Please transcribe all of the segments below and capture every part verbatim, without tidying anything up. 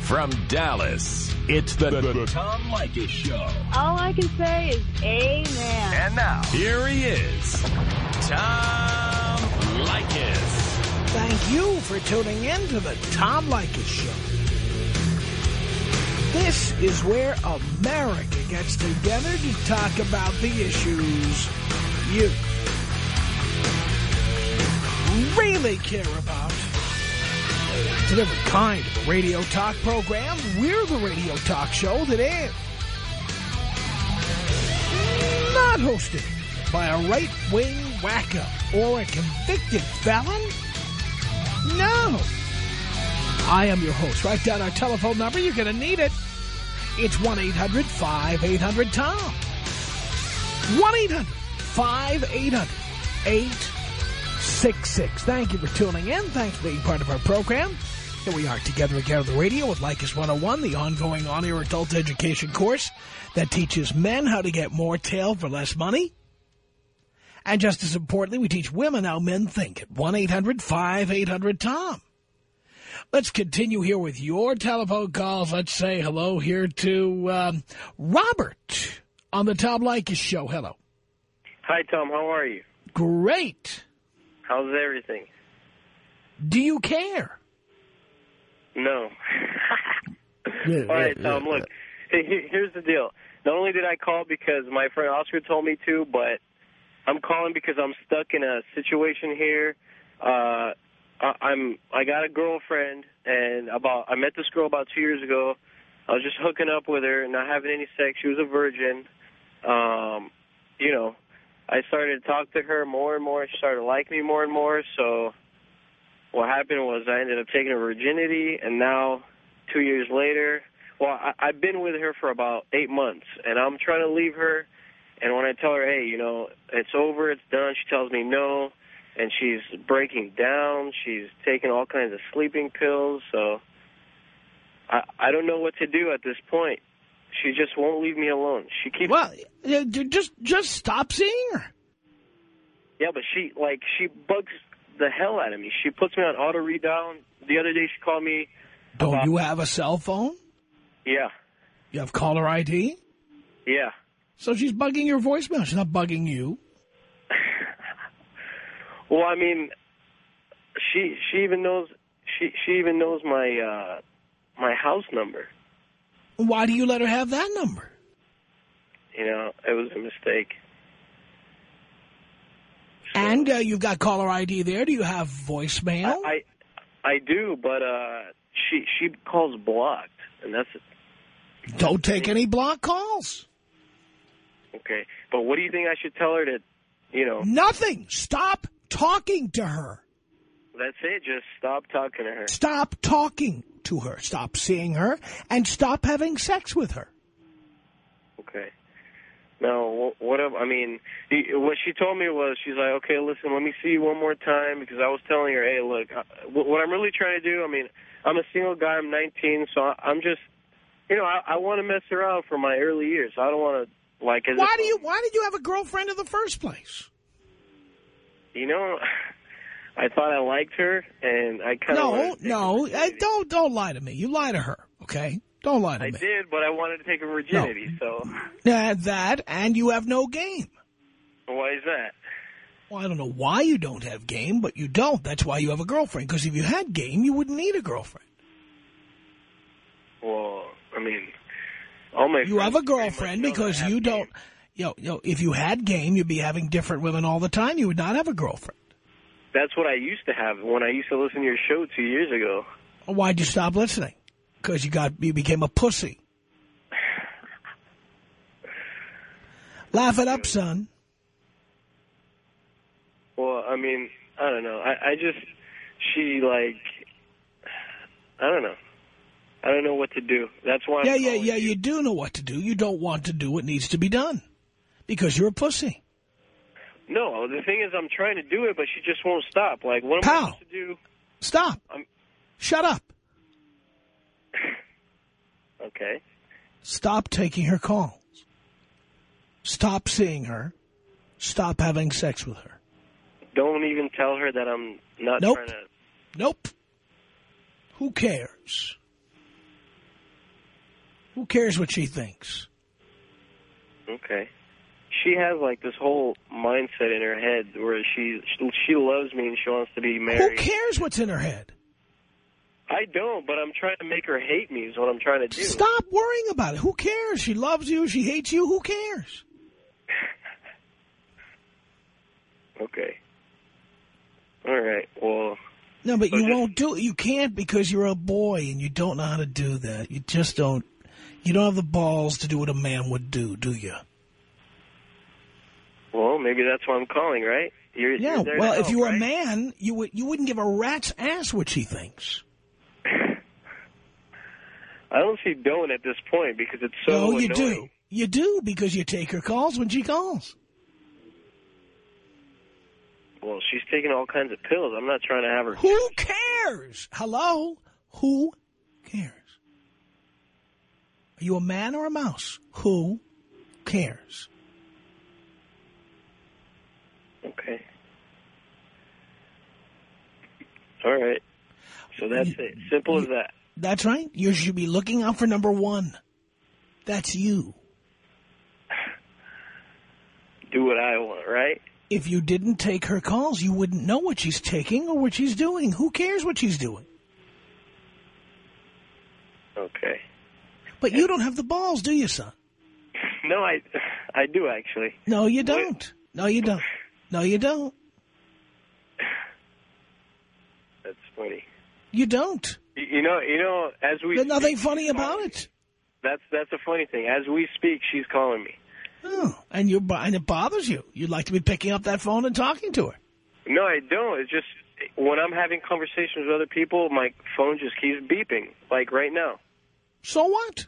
From Dallas, it's the, the, the Tom Leykis Show. All I can say is amen. And now, here he is, Tom Leykis. Thank you for tuning in to the Tom Leykis Show. This is where America gets together to talk about the issues you really care about. It's a different kind of a radio talk program. We're the radio talk show that is not hosted by a right-wing wacko or a convicted felon. No. I am your host. Write down our telephone number. You're going to need it. It's one eight hundred five eight hundred Tom. one eight hundred five eight hundred eight six six. Thank you for tuning in. Thanks for being part of our program. Here we are together again on the radio with Leykis one oh one, the ongoing on-air adult education course that teaches men how to get more tail for less money. And just as importantly, we teach women how men think at one eight hundred five eight hundred Tom. Let's continue here with your telephone calls. Let's say hello here to um, Robert on the Tom Leykis Show. Hello. Hi, Tom. How are you? Great. How's everything? Do you care? No. All right, Tom, look. Hey, here's the deal. Not only did I call because my friend Oscar told me to, but I'm calling because I'm stuck in a situation here. Uh, I, I'm I got a girlfriend, and about I met this girl about two years ago. I was just hooking up with her, not having any sex. She was a virgin. Um, you know, I started to talk to her more and more. She started to like me more and more. So what happened was I ended up taking her virginity, and now two years later, well, I, I've been with her for about eight months, and I'm trying to leave her. And when I tell her, hey, you know, it's over, it's done, she tells me no, and she's breaking down. She's taking all kinds of sleeping pills. So I, I don't know what to do at this point. She just won't leave me alone. She keeps... Well, just just stop seeing her. Yeah, but she, like, she bugs the hell out of me. She puts me on auto redial. The other day she called me... Don't about... you have a cell phone? Yeah. You have caller I D? Yeah. So she's bugging your voicemail. She's not bugging you. Well, I mean, she she even knows she she even knows my uh, my house number. Why do you let her have that number? You know, it was a mistake. So, and uh, you've got caller I D there. Do you have voicemail? I I, I do, but uh, she she calls blocked, and that's it. Don't take any block calls. Okay, but what do you think I should tell her to, you know? Nothing. Stop talking to her. That's it. Just stop talking to her. Stop talking to her. Stop seeing her, and stop having sex with her. Okay. Now, what? I mean, what she told me was, she's like, okay, listen, let me see you one more time, because I was telling her, hey, look, what I'm really trying to do, I mean, I'm a single guy, I'm nineteen, so I'm just, you know, I, I want to mess around for my early years. I don't want to, like... As why do you? Why did you have a girlfriend in the first place? You know, I thought I liked her, and I kind of... No, no, I, don't, don't lie to me. You lie to her, okay? Don't lie to I me. I did, but I wanted to take her virginity, no. so... Uh, that, and you have no game. Why is that? Well, I don't know why you don't have game, but you don't. That's why you have a girlfriend, because if you had game, you wouldn't need a girlfriend. Well, I mean, all my You have a girlfriend because you don't... You know, you know, if you had game, you'd be having different women all the time. You would not have a girlfriend. That's what I used to have when I used to listen to your show two years ago. Why'd you stop listening? Because you got you became a pussy. Laugh it up, son. Well, I mean, I don't know. I, I just, she, like, I don't know. I don't know what to do. That's why I'm Yeah, yeah, yeah, you. you do know what to do. You don't want to do what needs to be done. Because you're a pussy. No, the thing is I'm trying to do it, but she just won't stop. Like, what am Pal, I supposed to do? Stop. I'm... Shut up. Okay. Stop taking her calls. Stop seeing her. Stop having sex with her. Don't even tell her that I'm not nope. trying to... Nope. Who cares? Who cares what she thinks? Okay. She has, like, this whole mindset in her head where she she loves me and she wants to be married. Who cares what's in her head? I don't, but I'm trying to make her hate me is what I'm trying to do. Stop worrying about it. Who cares? She loves you. She hates you. Who cares? Okay. All right. Well. No, but so you just, won't do it. You can't because you're a boy and you don't know how to do that. You just don't. You don't have the balls to do what a man would do, do you? Well, maybe that's why I'm calling, right? You're, yeah. you're there well, to help, if you were right? a man, you would you wouldn't give a rat's ass what she thinks. I honestly don't at this point because it's so No, you annoying. do. You do because you take her calls when she calls. Well, she's taking all kinds of pills. I'm not trying to have her... Who cares? Hello? Who cares? Are you a man or a mouse? Who cares? Okay. All right. So that's it. Simple as that. That's right. You should be looking out for number one. That's you. Do what I want, right? If you didn't take her calls, you wouldn't know what she's taking or what she's doing. Who cares what she's doing? Okay. But you don't have the balls, do you, son? No, I, I do, actually. No, you don't. No, you don't. No, you don't. That's funny. You don't. You know, you know, as we There's nothing speak, funny about it. That's that's a funny thing. As we speak, she's calling me. Oh, and you and it bothers you. You'd like to be picking up that phone and talking to her. No, I don't. It's just when I'm having conversations with other people, my phone just keeps beeping, like right now. So what?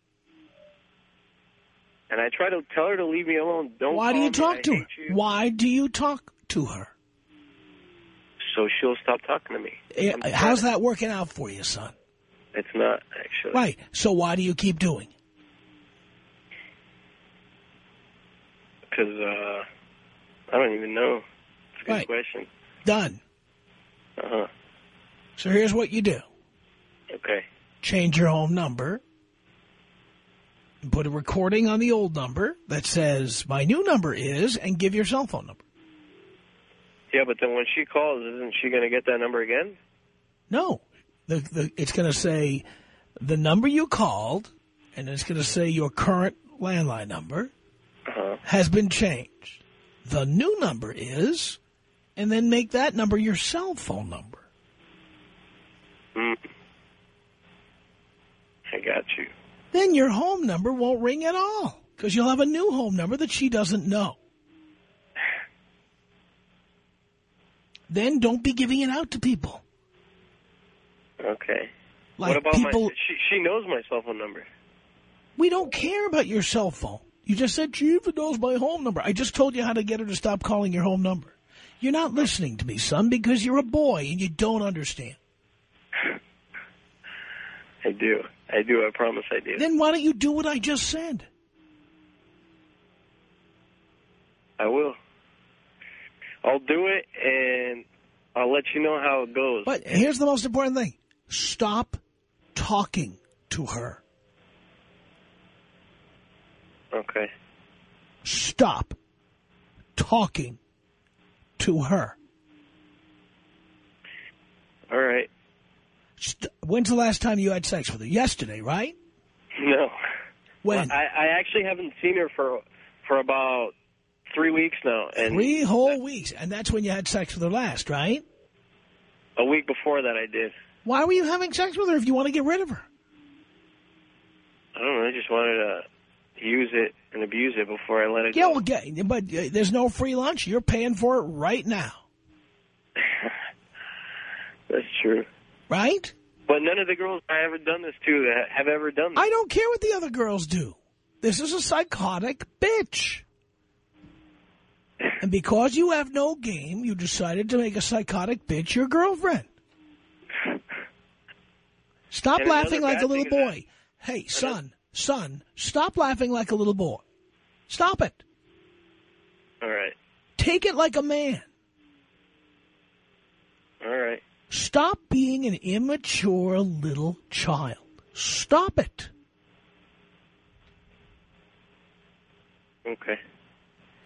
And I try to tell her to leave me alone. Don't. Why do call you me. talk I to her? hate you. Why do you talk to her? So she'll stop talking to me. Eh, How's that working out for you, son? It's not, actually. Right. So why do you keep doing it? Because, uh, I don't even know. It's a good Right. question. Done. Uh-huh. So here's what you do. Okay. Change your home number. Put a recording on the old number that says, my new number is, and give your cell phone number. Yeah, but then when she calls, isn't she going to get that number again? No. The, the, it's going to say the number you called, and it's going to say your current landline number Uh-huh. has been changed. The new number is, and then make that number your cell phone number. Mm. I got you. Then your home number won't ring at all, because you'll have a new home number that she doesn't know. Then don't be giving it out to people. Okay. Like what about people, my... She, she knows my cell phone number. We don't care about your cell phone. You just said she even knows my home number. I just told you how to get her to stop calling your home number. You're not listening to me, son, because you're a boy and you don't understand. I do. I do. I promise I do. Then why don't you do what I just said? I will. I'll do it, and I'll let you know how it goes. But here's the most important thing. Stop talking to her. Okay. Stop talking to her. All right. St- When's the last time you had sex with her? Yesterday, right? No. When? Well, I, I actually haven't seen her for for about three weeks now. And Three whole weeks. And that's when you had sex with her last, right? a week before that I did. Why were you having sex with her if you want to get rid of her? I don't know. I just wanted to use it and abuse it before I let it Yeah, go. well, get, but uh, there's no free lunch. You're paying for it right now. That's true. Right? But none of the girls I ever done this to have ever done this. I don't care what the other girls do. This is a psychotic bitch. And because you have no game, you decided to make a psychotic bitch your girlfriend. Stop And laughing another like a bad little thing is boy. Hey, son, son, stop laughing like a little boy. Stop it. All right. Take it like a man. All right. Stop being an immature little child. Stop it.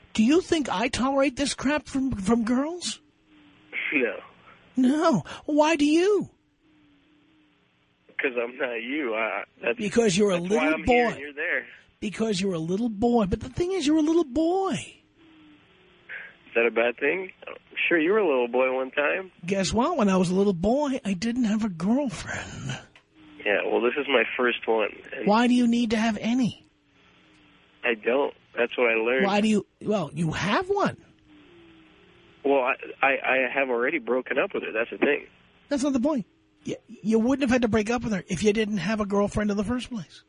Do you think I tolerate this crap from, from girls? No. No. Why do you? Because I'm not you. I, that's, because you're a that's little why I'm boy. Here and you're there. Because you're a little boy. But the thing is, you're a little boy. Is that a bad thing? I'm sure you were a little boy one time. Guess what? When I was a little boy, I didn't have a girlfriend. Yeah, well, this is my first one. And why do you need to have any? I don't. That's what I learned. Why do you... Well, you have one. Well, I, I, I have already broken up with her. That's the thing. That's not the point. You, you wouldn't have had to break up with her if you didn't have a girlfriend in the first place.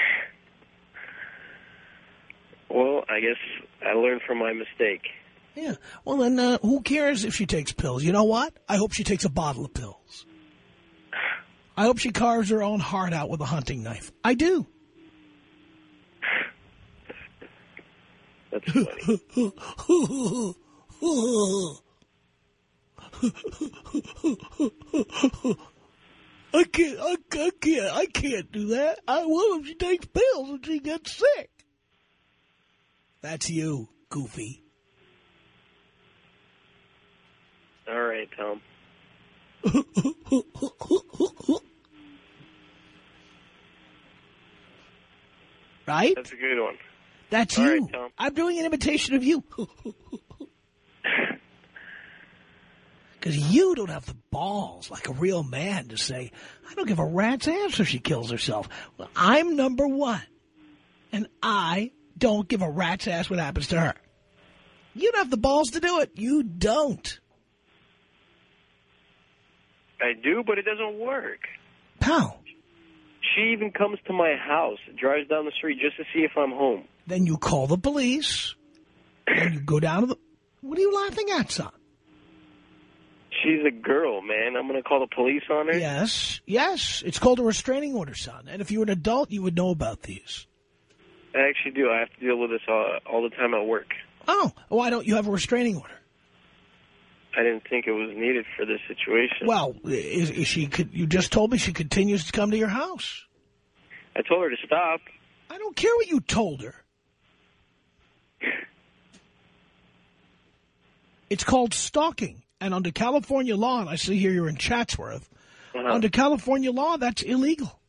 Well, I guess I learned from my mistake. Yeah. Well, then uh, who cares if she takes pills? You know what? I hope she takes a bottle of pills. I hope she carves her own heart out with a hunting knife. I do. That's funny. I can't, I, I can't, I can't do that. I will if she takes pills and she gets sick. That's you, Goofy. All right, Tom. Right? That's a good one. That's All you. right, Tom. I'm doing an imitation of you. Because you don't have the balls like a real man to say, I don't give a rat's ass if she kills herself. Well, I'm number one. And I don't give a rat's ass what happens to her. You don't have the balls to do it. You don't. I do, but it doesn't work. Pal. She even comes to my house, drives down the street just to see if I'm home. Then you call the police. And you go down to the... What are you laughing at, son? She's a girl, man. I'm going to call the police on her? Yes. Yes. It's called a restraining order, son. And if you were an adult, you would know about these. I actually do. I have to deal with this all, all the time at work. Oh. Why don't you have a restraining order? I didn't think it was needed for this situation. Well, is, is she? You just told me she continues to come to your house. I told her to stop. I don't care what you told her. It's called stalking. And under California law, and I see here you're in Chatsworth, uh-huh. Under California law, that's illegal.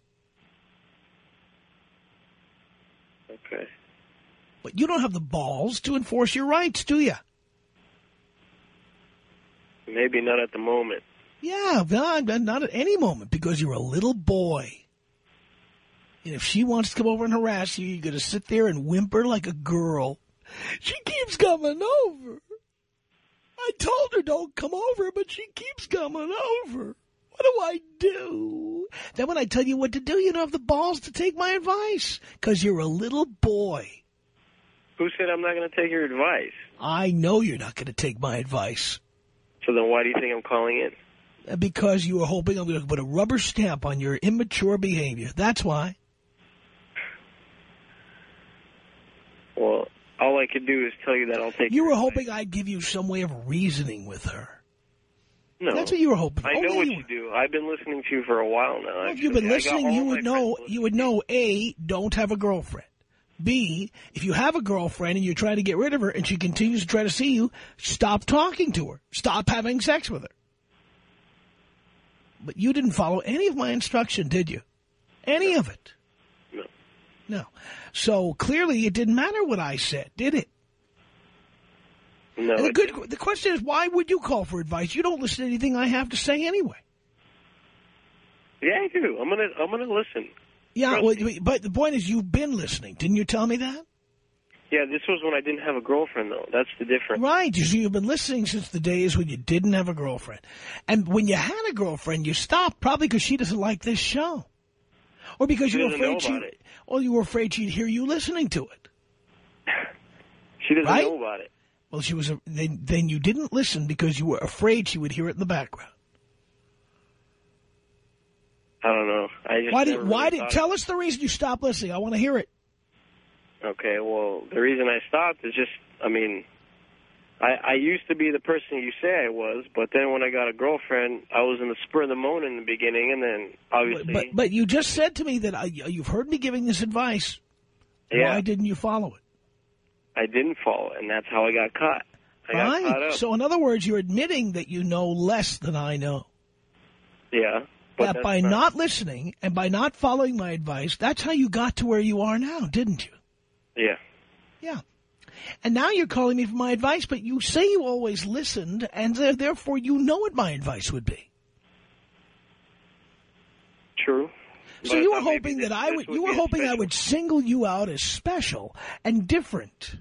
Okay. But you don't have the balls to enforce your rights, do you? Maybe not at the moment. Yeah, not at any moment, because you're a little boy. And if she wants to come over and harass you, you're going to sit there and whimper like a girl. She keeps coming over. I told her don't come over, but she keeps coming over. What do I do? Then when I tell you what to do, you don't have the balls to take my advice, because you're a little boy. Who said I'm not going to take your advice? I know you're not going to take my advice. So then why do you think I'm calling in? Because you were hoping I'm going to put a rubber stamp on your immature behavior. That's why. Well, all I could do is tell you that I'll take You were advice. hoping I'd give you some way of reasoning with her. No. That's what you were hoping. I oh, know yeah, what you, you do. I've been listening to you for a while now. Well, if you've been listening, you would know. Listening. You would know. A, don't have a girlfriend. B, if you have a girlfriend and you're trying to get rid of her and she continues to try to see you, stop talking to her. Stop having sex with her. But you didn't follow any of my instruction, did you? Any no. of it? No. No. So clearly it didn't matter what I said, did it? No. And the, good, the question is, why would you call for advice? You don't listen to anything I have to say anyway. Yeah, I do. I'm gonna. I'm gonna listen. Yeah, well, but the point is, you've been listening. Didn't you tell me that? Yeah, this was when I didn't have a girlfriend, though. That's the difference. Right. You see, you've been listening since the days when you didn't have a girlfriend. And when you had a girlfriend, you stopped, probably because she doesn't like this show. Or because she you were afraid afraid she, or you were afraid she'd hear you listening to it. She doesn't right? know about it. Well, she was. A, then, then you didn't listen because you were afraid she would hear it in the background. I don't know. I just why did? Really why did? Tell us the reason you stopped listening. I want to hear it. Okay. Well, the reason I stopped is just. I mean, I, I used to be the person you say I was, but then when I got a girlfriend, I was in the spur of the moment in the beginning, and then obviously. But but you just said to me that I, you've heard me giving this advice. Yeah. Why didn't you follow it? I didn't follow, and that's how I got caught. I got Right. caught up. So in other words, you're admitting that you know less than I know. Yeah. But That that's by not, not listening and by not following my advice, that's how you got to where you are now, didn't you? Yeah. Yeah. And now you're calling me for my advice, but you say you always listened, and therefore you know what my advice would be. True. So But you were I thought hoping maybe that this- I this would, would you were be hoping I special. would single you out as special and different.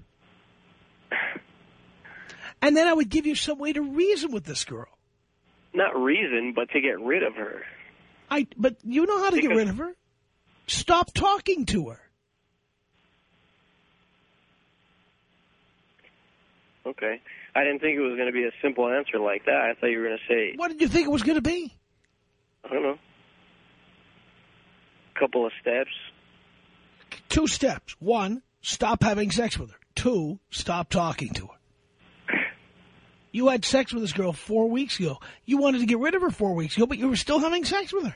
And then I would give you some way to reason with this girl. Not reason, but to get rid of her. I, but you know how to get Because- rid of her? Stop talking to her. Okay. I didn't think it was going to be a simple answer like that. I thought you were going to say, What did you think it was going to be? I don't know, a couple of steps. Two steps. One, stop having sex with her. Two, stop talking to her. You had sex with this girl four weeks ago. You wanted to get rid of her four weeks ago, but you were still having sex with her.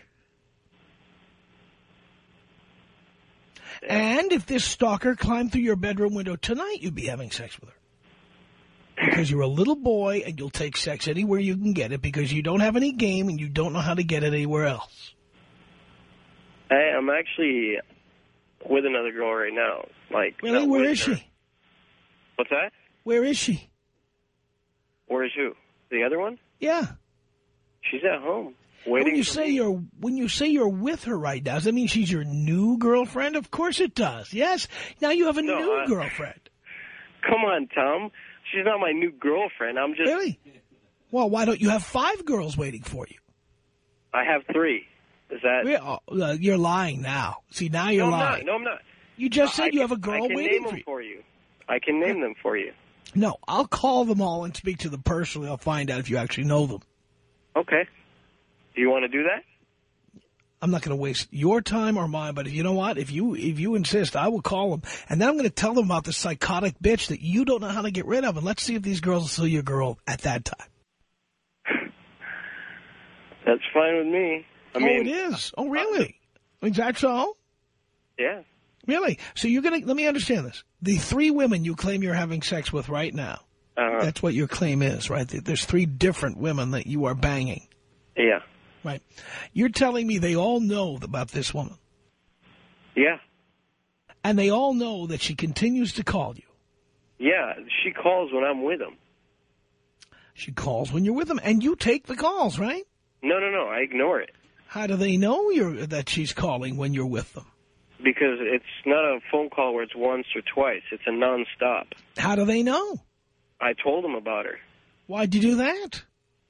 Yeah. And if this stalker climbed through your bedroom window tonight, you'd be having sex with her. Because you're a little boy and you'll take sex anywhere you can get it because you don't have any game and you don't know how to get it anywhere else. Hey, I'm actually with another girl right now. Like, Really? not Where with is her. she? What's that? Where is she? Where is who? The other one? Yeah. She's at home. And Waiting when you for say me. you're when you say you're with her right now, does that mean she's your new girlfriend? Of course it does. Yes. Now you have a No, new I- girlfriend. Come on, Tom. She's not my new girlfriend. I'm just... Really? Well, why don't you have five girls waiting for you? I have three. Is that... We're- oh, uh, You're lying now. See, now you're no, I'm lying. not. No, I'm not. You just said I you can- have a girl I can waiting name for them you. for you. I can name them for you. No, I'll call them all and speak to them personally. I'll find out if you actually know them. Okay. Do you want to do that? I'm not going to waste your time or mine, but you know what? If you if you insist, I will call them. And then I'm going to tell them about the psychotic bitch that you don't know how to get rid of. And let's see if these girls will see your girl at that time. That's fine with me. I oh, mean, it is? Oh, really? Is that so? Yeah. Really? So you're going to, let me understand this. The three women you claim you're having sex with right now, Uh-huh. that's what your claim is, right? There's three different women that you are banging. Yeah. Right. You're telling me they all know about this woman. Yeah. And they all know that she continues to call you. Yeah. She calls when I'm with them. She calls when you're with them, and you take the calls, right? No, no, no. I ignore it. How do they know you're that she's calling when you're with them? Because it's not a phone call where it's once or twice. It's a nonstop. How do they know? I told them about her. Why'd you do that?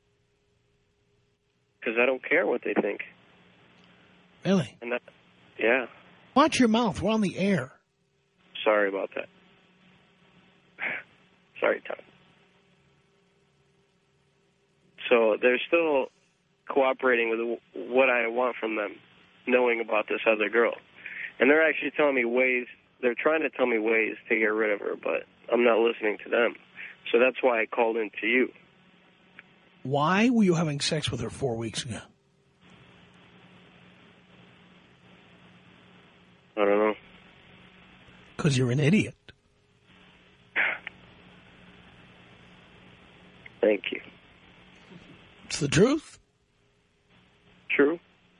Because I don't care what they think. Really? And that, yeah. Watch your mouth. We're on the air. Sorry about that. Sorry, Tom. So they're still cooperating with what I want from them, knowing about this other girl. And they're actually telling me ways, they're trying to tell me ways to get rid of her, but I'm not listening to them. So that's why I called in to you. Why were you having sex with her four weeks ago? I don't know. Because you're an idiot. Thank you. It's the truth. True.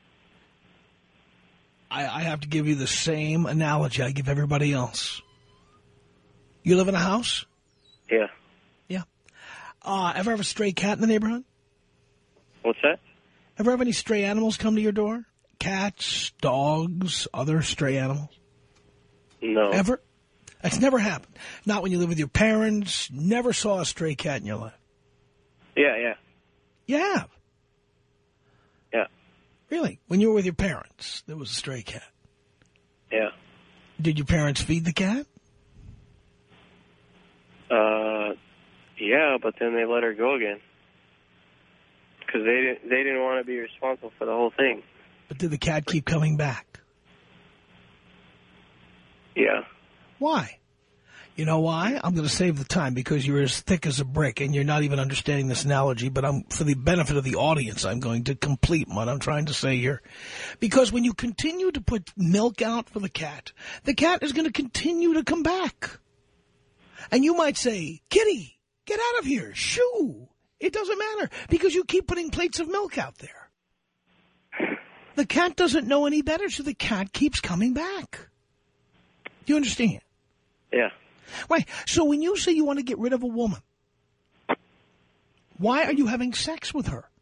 I, I have to give you the same analogy I give everybody else. You live in a house? Yeah. Yeah. Uh, ever have a stray cat in the neighborhood? What's that? Ever have any stray animals come to your door? Cats, dogs, other stray animals? No. Ever? That's never happened. Not when you live with your parents. Never saw a stray cat in your life. Yeah, yeah. You have? Yeah. Really? When you were with your parents, there was a stray cat. Yeah. Did your parents feed the cat? Uh, yeah, but then they let her go again. Because they didn't, they didn't want to be responsible for the whole thing. But did the cat keep coming back? Yeah. Why? You know why? I'm going to save the time because you're as thick as a brick and you're not even understanding this analogy, but I'm, for the benefit of the audience, I'm going to complete what I'm trying to say here. Because when you continue to put milk out for the cat, the cat is going to continue to come back. And you might say, Kitty, get out of here. Shoo. It doesn't matter because you keep putting plates of milk out there. The cat doesn't know any better, so the cat keeps coming back. Do you understand? Yeah. Right. So when you say you want to get rid of a woman, why are you having sex with her?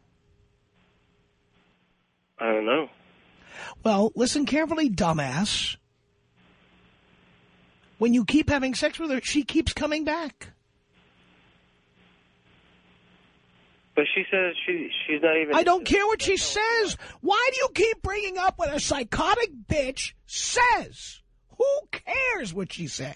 I don't know. Well, listen carefully, dumbass. When you keep having sex with her, she keeps coming back. But she says she she's not even... I don't care what she says. Why do you keep bringing up what a psychotic bitch says? Who cares what she says?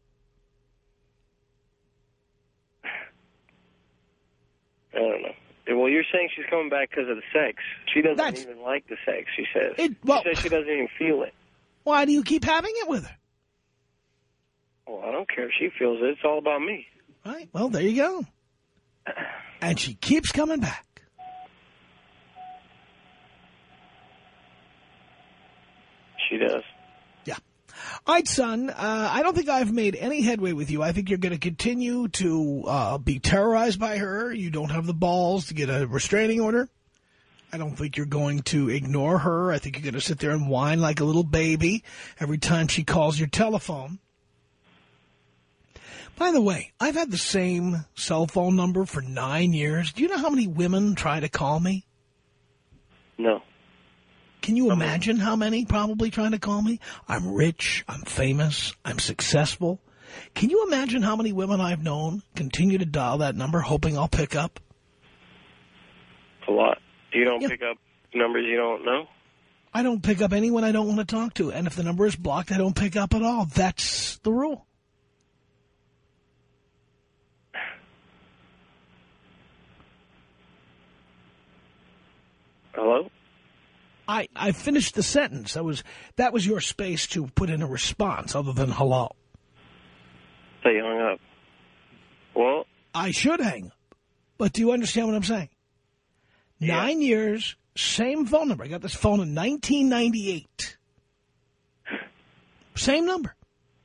I don't know. Well, you're saying she's coming back because of the sex. She doesn't That's, even like the sex, she says. It, well, she says she doesn't even feel it. Why do you keep having it with her? Well, I don't care if she feels it. It's all about me. Right. Well, there you go. And she keeps coming back. She does. Yeah. All right, son, uh, I don't think I've made any headway with you. I think you're going to continue to uh, be terrorized by her. You don't have the balls to get a restraining order. I don't think you're going to ignore her. I think you're going to sit there and whine like a little baby every time she calls your telephone. By the way, I've had the same cell phone number for nine years. Do you know how many women try to call me? No. Can you imagine how many probably trying to call me? I'm rich, I'm famous, I'm successful. Can you imagine how many women I've known continue to dial that number hoping I'll pick up? A lot. You don't yeah. pick up numbers you don't know? I don't pick up anyone I don't want to talk to. And if the number is blocked, I don't pick up at all. That's the rule. Hello? I, I finished the sentence. That was that was your space to put in a response other than hello. So you hung up. Well? I should hang up. But do you understand what I'm saying? Yeah. Nine years, same phone number. I got this phone in nineteen ninety-eight. Same number.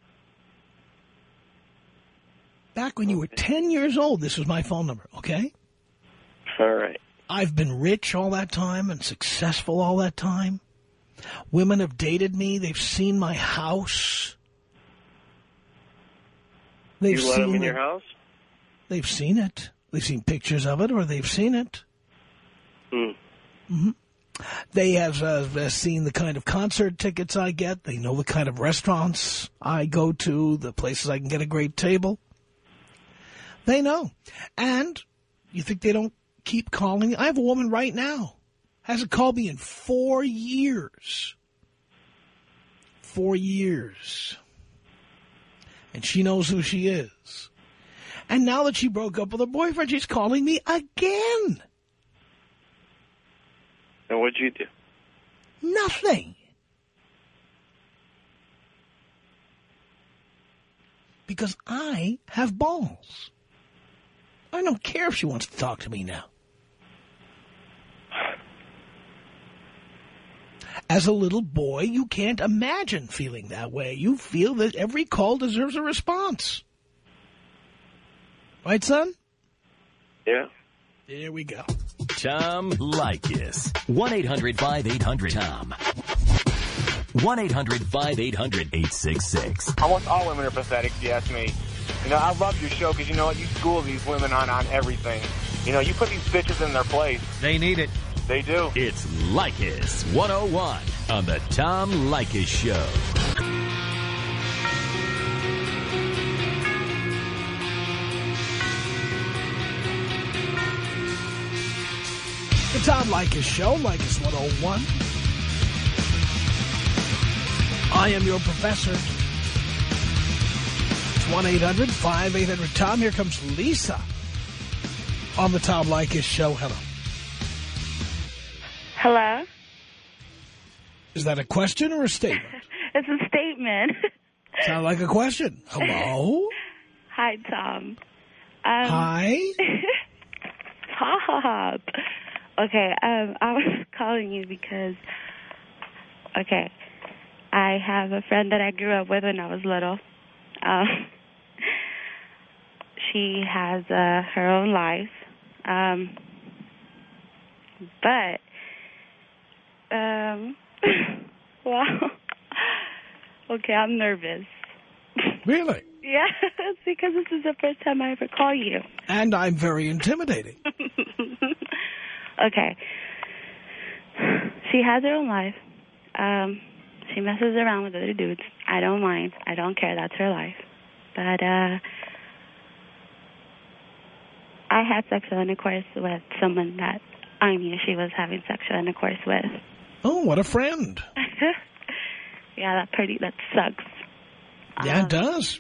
Back when you were ten years old, this was my phone number, okay? All right. I've been rich all that time and successful all that time. Women have dated me. They've seen my house. They've you let seen them in the, your house? They've seen it. They've seen pictures of it or they've seen it. Hmm. Mm-hmm. They have uh, seen the kind of concert tickets I get. They know the kind of restaurants I go to, the places I can get a great table. They know. And you think they don't keep calling? I have a woman right now. Hasn't called me in four years. Four years. And she knows who she is. And now that she broke up with her boyfriend, she's calling me again. And what'd you do? Nothing. Because I have balls. I don't care if she wants to talk to me now. As a little boy, you can't imagine feeling that way. You feel that every call deserves a response. Right, son? Yeah. There we go. Tom Leykis. one eight hundred five eight hundred Tom. one eight hundred five eight hundred eight six six. Almost all women are pathetic, if you ask me. You know, I love your show because, you know what, you school these women on, on everything. You know, you put these bitches in their place. They need it. They do. It's Leykis one oh one on the Tom Leykis Show. The Tom Leykis Show, Leykis one oh one. I am your professor. It's one eight hundred five eight hundred Tom. Here comes Lisa on the Tom Leykis Show. Hello. Hello? Is that a question or a statement? It's a statement. Sound like a question. Hello? Hi, Tom. Um, Hi? Stop. Okay, um, I was calling you because, okay, I have a friend that I grew up with when I was little. Um, she has uh, her own life. Um, but, um, well, okay, I'm nervous. Really? Yeah, it's because this is the first time I ever call you. And I'm very intimidating. Okay. She has her own life. Um, she messes around with other dudes. I don't mind. I don't care. That's her life. But, uh, I had sexual intercourse with someone that I knew she was having sexual intercourse with. Oh, what a friend. Yeah, that pretty, that sucks. Yeah, um, it does.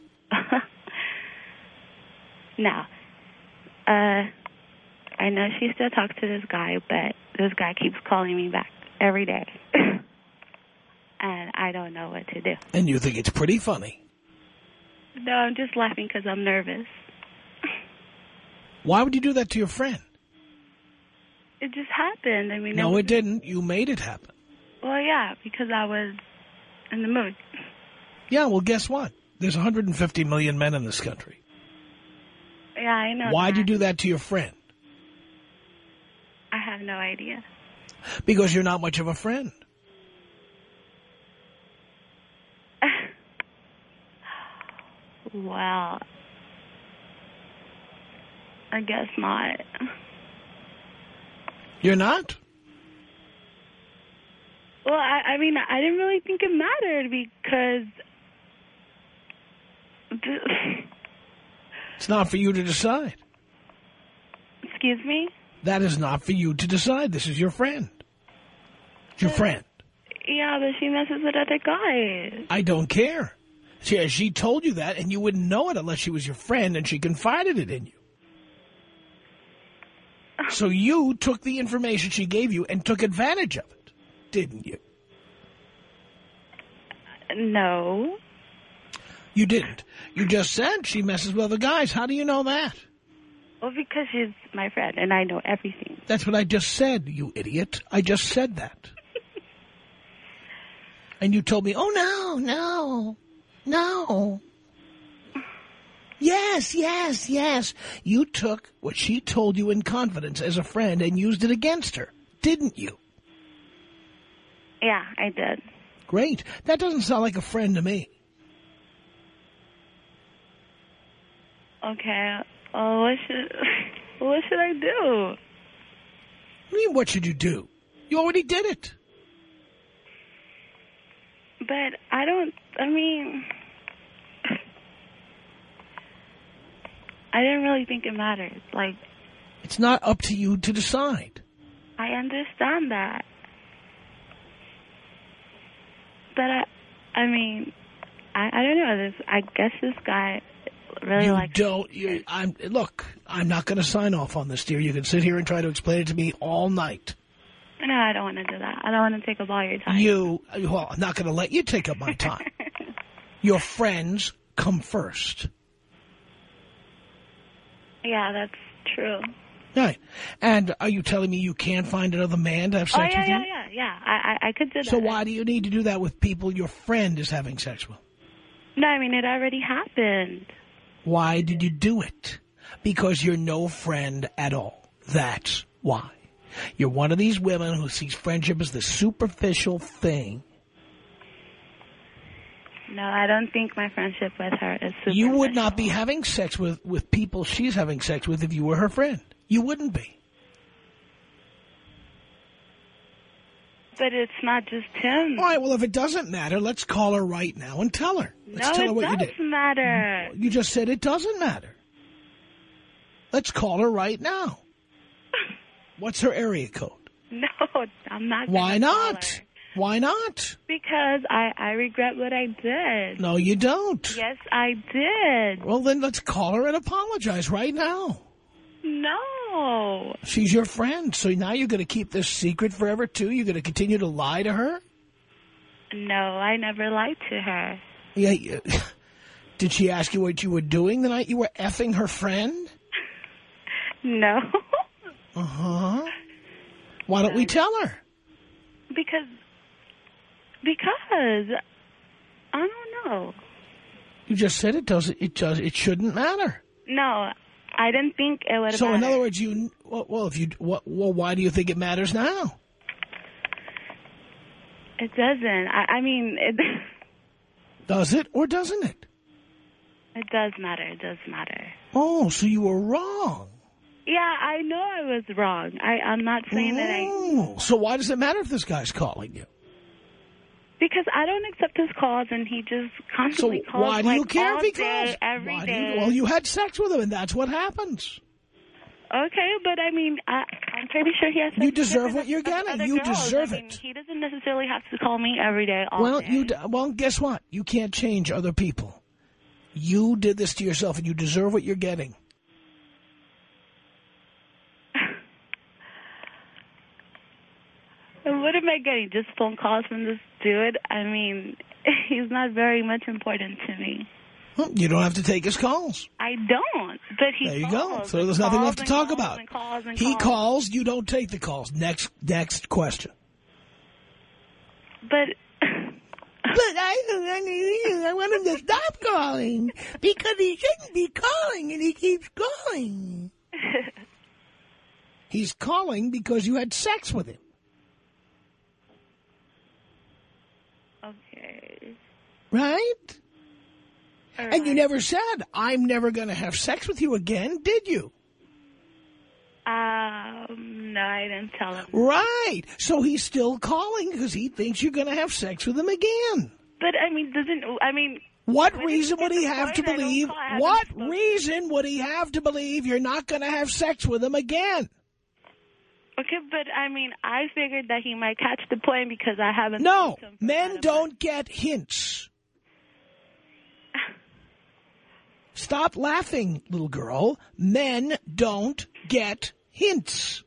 Now, uh, I know she still talks to this guy, but this guy keeps calling me back every day. And I don't know what to do. And you think it's pretty funny. No, I'm just laughing because I'm nervous. Why would you do that to your friend? It just happened. I mean, No, it, it didn't. You made it happen. Well, yeah, because I was in the mood. Yeah, well, guess what? There's one hundred fifty million men in this country. Yeah, I know. Why'd you do that to your friend? I have no idea. Because you're not much of a friend. Well, I guess not. You're not? Well, I, I mean, I didn't really think it mattered because... It's not for you to decide. Excuse me? That is not for you to decide. This is your friend. It's your friend. Yeah, but she messes with other guys. I don't care. She, she told you that, and you wouldn't know it unless she was your friend and she confided it in you. So you took the information she gave you and took advantage of it, didn't you? No. You didn't. You just said she messes with other guys. How do you know that? Well, because she's my friend, and I know everything. That's what I just said, you idiot. I just said that. And you told me, oh, no, no, no. Yes, yes, yes. You took what she told you in confidence as a friend and used it against her, didn't you? Yeah, I did. Great. That doesn't sound like a friend to me. Okay. Oh, what should what should I do? What do you mean, what should you do? You already did it. But I don't, I mean, I didn't really think it mattered. Like, it's not up to you to decide. I understand that. But I, I mean, I, I don't know. This, I guess this guy really you likes. Don't. You, I'm look. I'm not going to sign off on this, dear. You can sit here and try to explain it to me all night. No, I don't want to do that. I don't want to take up all your time. You, well, I'm not going to let you take up my time. Your friends come first. Yeah, that's true. Right. And are you telling me you can't find another man to have sex oh, yeah, with yeah, you? yeah, yeah. I, I, I could do that. So why do you need to do that with people your friend is having sex with? No, I mean, it already happened. Why did you do it? Because you're no friend at all. That's why. You're one of these women who sees friendship as the superficial thing. No, I don't think my friendship with her is superficial. You would not be having sex with, with people she's having sex with if you were her friend. You wouldn't be. But it's not just him. All right, well, if it doesn't matter, let's call her right now and tell her. Let's no, tell her it what does you did. matter. You just said it doesn't matter. Let's call her right now. What's her area code? No, I'm not. Why not? Why not? Because I, I regret what I did. No, you don't. Yes, I did. Well, then let's call her and apologize right now. No. She's your friend, so now you're going to keep this secret forever, too? You're going to continue to lie to her? No, I never lied to her. Yeah. yeah. Did she ask you what you were doing the night you were effing her friend? No. Uh-huh. Why don't we tell her? Because, because, I don't know. You just said it doesn't, it does, it shouldn't matter. No, I didn't think it would. So matter. in other words, you well, well if you well, well, why do you think it matters now? It doesn't. I, I mean, it. Does it or doesn't it? It does matter. It does matter. Oh, so you were wrong. Yeah, I know I was wrong. I, I'm not saying oh, that I... So why does it matter if this guy's calling you? Because I don't accept his calls, and he just constantly so calls. why do like, you care all if he day, calls? Every why day. Do you, well, you had sex with him, and that's what happens. Okay, but I mean, I, I'm pretty sure he has sex You deserve with what you're other getting. You girls. deserve I mean, it. He doesn't necessarily have to call me every day, all well, day. you well, guess what? You can't change other people. You did this to yourself, and you deserve what you're getting. What am I getting? Just phone calls from this dude? I mean, he's not very much important to me. Well, you don't have to take his calls. I don't, but he There you calls go. So there's nothing left to talk calls about. And calls and he calls. calls, you don't take the calls. Next, next question. But... But I, I want him to stop calling because he shouldn't be calling and he keeps calling. He's calling because you had sex with him. Okay. Right? All And you right. never said, I'm never going to have sex with you again, did you? Um, no, I didn't tell him. Right. So he's still calling because he thinks you're going to have sex with him again. But, I mean, doesn't, I mean... What when reason it would gets he to the have to point I don't believe, call, I haven't what spoken. reason would he have to believe you're not going to have sex with him again? Okay, but, I mean, I figured that he might catch the point because I haven't... No, spoken to him for men about a don't month. get hints. Stop laughing, little girl. Men don't get hints.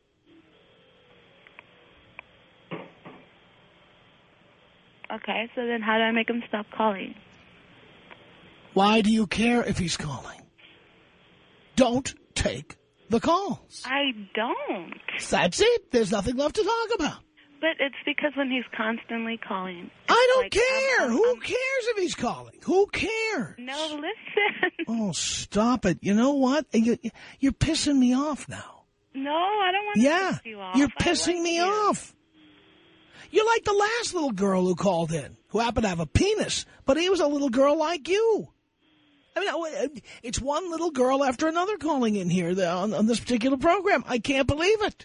Okay, so then how do I make him stop calling? Why do you care if he's calling? Don't take the calls. I don't. That's it. There's nothing left to talk about. But it's because when he's constantly calling... I don't like, care. I'm, I'm, Who I'm, cares if he's calling? Who cares? No, listen. Oh, stop it. You know what? You, you're pissing me off now. No, I don't want to Yeah, piss you off. you're I pissing like me you. off. You're like the last little girl who called in, who happened to have a penis, but he was a little girl like you. I mean, it's one little girl after another calling in here on, on this particular program. I can't believe it.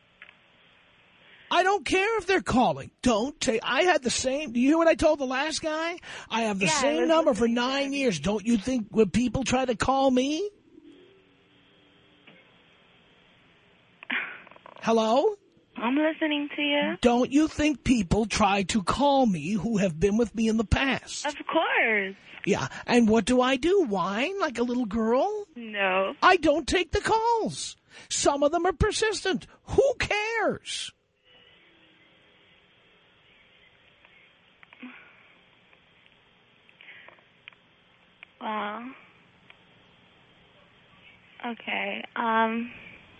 I don't care if they're calling. Don't take. I had the same. Do you hear what I told the last guy? I have the Yeah, I same was number for listening to nine that. years. Don't you think when people try to call me? Hello? I'm listening to you. Don't you think people try to call me who have been with me in the past? Of course. Yeah. And what do I do? Whine like a little girl? No. I don't take the calls. Some of them are persistent. Who cares? Well, okay. Um,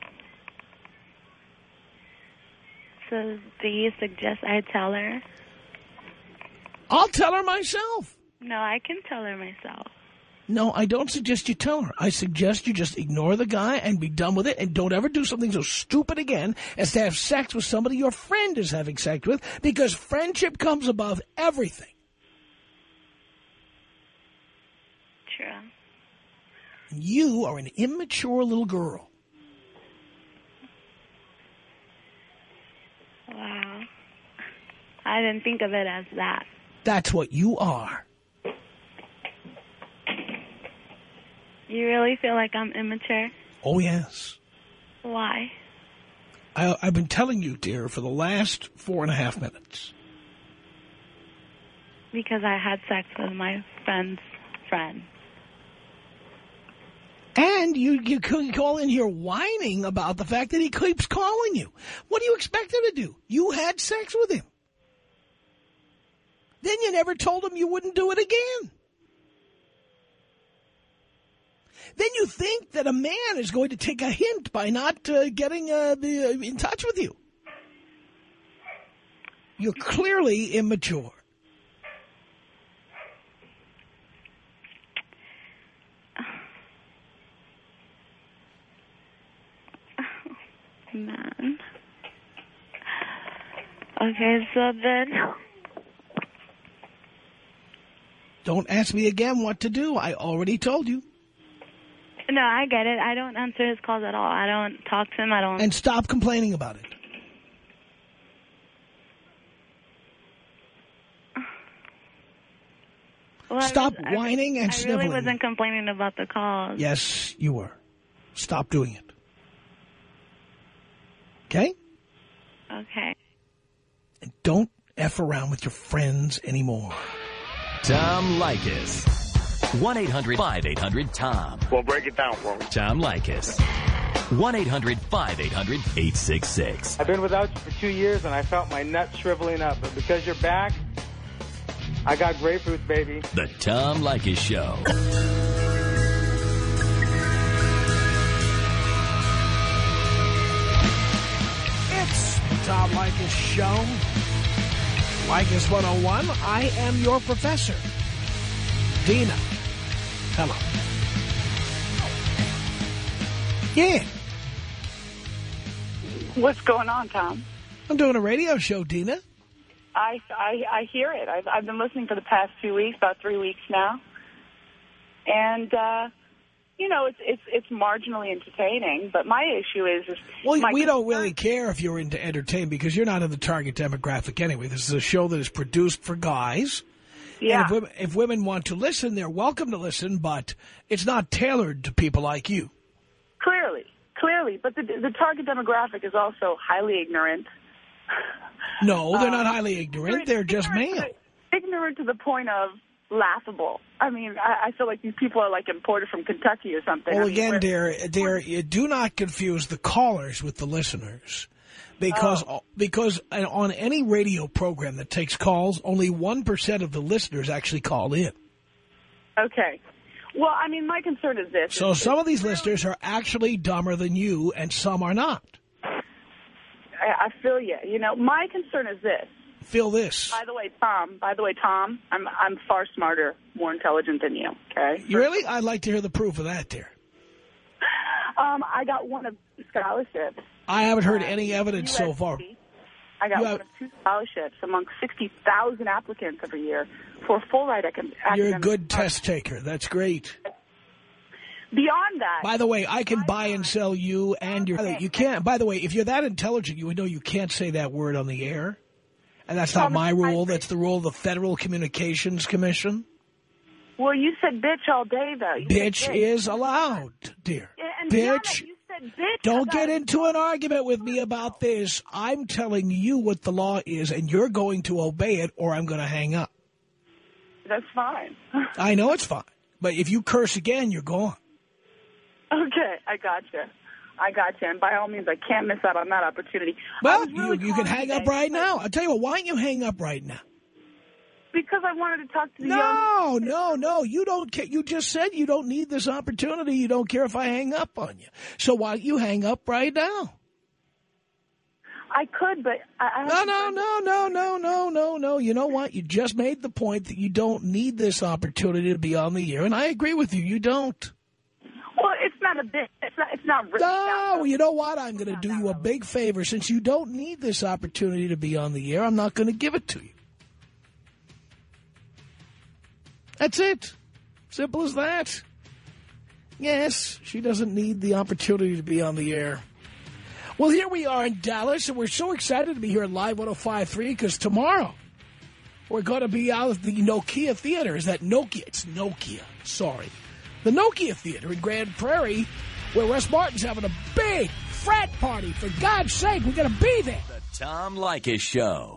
so do you suggest I tell her? I'll tell her myself. No, I can tell her myself. No, I don't suggest you tell her. I suggest you just ignore the guy and be done with it, and don't ever do something so stupid again as to have sex with somebody your friend is having sex with, because friendship comes above everything. True. You are an immature little girl. Wow. I didn't think of it as that. That's what you are. You really feel like I'm immature? Oh, yes. Why? I, I've been telling you, dear, for the last four and a half minutes. Because I had sex with my friend's friend. And you, you call in here whining about the fact that he keeps calling you. What do you expect him to do? You had sex with him. Then you never told him you wouldn't do it again. Then you think that a man is going to take a hint by not uh, getting uh, the, uh, in touch with you. You're clearly immature. Okay, so then... Don't ask me again what to do. I already told you. No, I get it. I don't answer his calls at all. I don't talk to him. I don't... And stop complaining about it. Well, Stop I was, whining I, and I sniveling. I really wasn't complaining about the calls. Yes, you were. Stop doing it. Okay? Okay. And don't F around with your friends anymore. Tom Leykis. one eight hundred five eight hundred Tom. Well, break it down for me. Tom Leykis. one eight hundred five eight hundred eight six six. I've been without you for two years, and I felt my nuts shriveling up. But because you're back, I got grapefruit, baby. The Tom Leykis Show. It's the Tom Leykis Show. Leykis one oh one. I am your professor. Dina. Hello. Yeah. What's going on, Tom? I'm doing a radio show, Dina. I, I, I hear it. I've, I've been listening for the past few weeks, about three weeks now. And, uh, you know, it's, it's, it's marginally entertaining. But my issue is... is well, my we don't really care if you're into entertainment because you're not in the target demographic anyway. This is a show that is produced for guys. Yeah. And if women, if women want to listen, they're welcome to listen, but it's not tailored to people like you. Clearly. Clearly. But the, the target demographic is also highly ignorant. No, they're um, not highly ignorant. They're just male. To the, ignorant to the point of laughable. I mean, I, I feel like these people are like imported from Kentucky or something. Well, I mean, again, dear, dear, you do not confuse the callers with the listeners. Because oh. because on any radio program that takes calls, only one percent of the listeners actually call in. Okay. Well, I mean, my concern is this. So is, some of these really, listeners are actually dumber than you, and some are not. I, I feel you. You know, my concern is this. Feel this. By the way, Tom, by the way, Tom, I'm I'm far smarter, more intelligent than you, okay? You really? I'd like to hear the proof of that, dear. Um, I got one of two scholarships. I haven't heard uh, any evidence U S C. so far. I got you one have, of two scholarships among sixty thousand applicants every year for a full ride academic. You're a good test taker. That's great. Beyond that. By the way, I can buy and sell you and your... You can't... By the way, if you're that intelligent, you would know you can't say that word on the air. And that's not my rule. That's the rule of the Federal Communications Commission. Well, you said bitch all day, though. You bitch, bitch is allowed, dear. And bitch. You said bitch. Don't get into an argument with me about this. I'm telling you what the law is, and you're going to obey it, or I'm going to hang up. That's fine. I know it's fine. But if you curse again, you're gone. Okay, I gotcha. I gotcha. And by all means, I can't miss out on that opportunity. Well, really you, you can hang up right now. I'll tell you what, why don't you hang up right now? Because I wanted to talk to the no, young... No, no, no. You don't care. You just said you don't need this opportunity. You don't care if I hang up on you. So why don't you hang up right now? I could, but... I, I no, no, no, no, no, no, no, no. You know what? You just made the point that you don't need this opportunity to be on the air, and I agree with you. You don't. Well, it's not a bit. It's not. It's not. Really no, you know what? I'm going to do you a big favor. Since you don't need this opportunity to be on the air, I'm not going to give it to you. That's it. Simple as that. Yes, she doesn't need the opportunity to be on the air. Well, here we are in Dallas, and we're so excited to be here at Live one oh five point three because tomorrow we're going to be out at the Nokia Theater. Is that Nokia? It's Nokia. Sorry. The Nokia Theater in Grand Prairie, where Russ Martin's having a big frat party. For God's sake, we're going to be there. The Tom Leykis Show.